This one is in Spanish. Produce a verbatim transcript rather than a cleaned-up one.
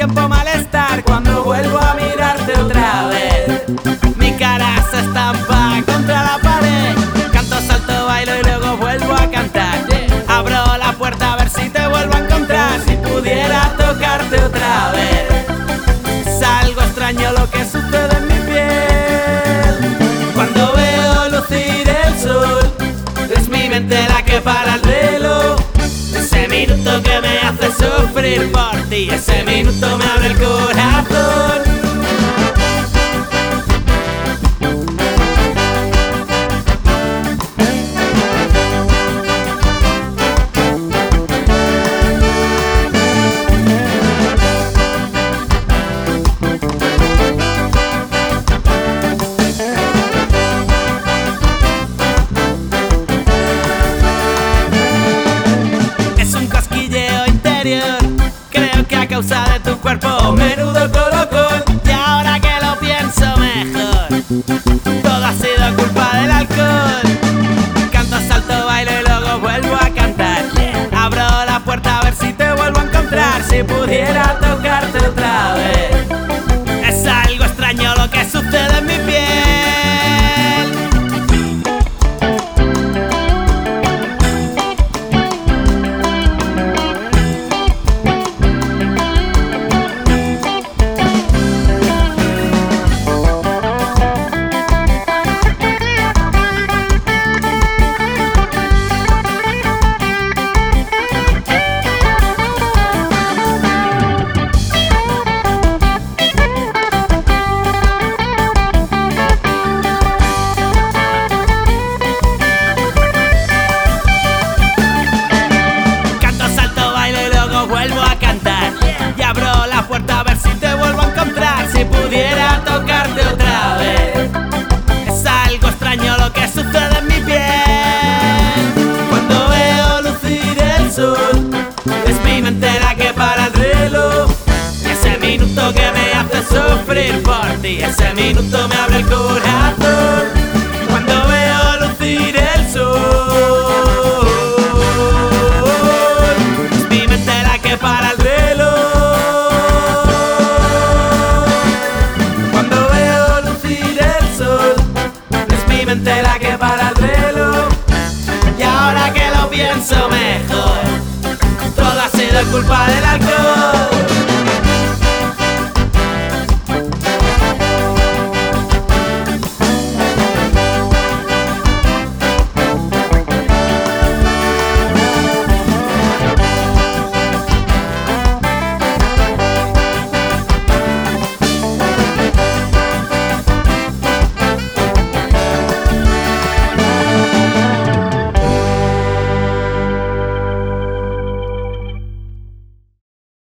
tiempo malestar cuando vuelvo a mirarte otra vez. Mi cara se estampa contra la pared. Canto, salto, bailo y luego vuelvo a cantar. Abro la puerta a ver si te vuelvo a encontrar. Si pudiera tocarte otra vez. Es algo extraño lo que sucede en mi piel cuando veo lucir el sol. Es mi mente la que para el reloj. Ese minuto que me hace sufrir por ti, ese minuto me abre el corazón. Creo que a causa de tu cuerpo menudo colocón. Y ahora que lo pienso mejor, todo ha sido culpa del alcohol. Canto, salto, bailo y luego vuelvo a cantar. Abro la puerta a ver si te vuelvo a encontrar. Si pudiera tocarte otra vez. Es algo extraño lo que sucede en mi piel. Y abro la puerta a ver si te vuelvo a encontrar. Si pudiera tocarte otra vez. Es algo extraño lo que sucede en mi piel cuando veo lucir el sol. Es mi mente la que para el reloj. Ese minuto que me hace sufrir por ti, ese minuto me abre el corazón cuando veo lucir el sol. Es mi mente la que para el reloj. La que para el reloj. Y ahora que lo pienso mejor, todo ha sido culpa del alcohol.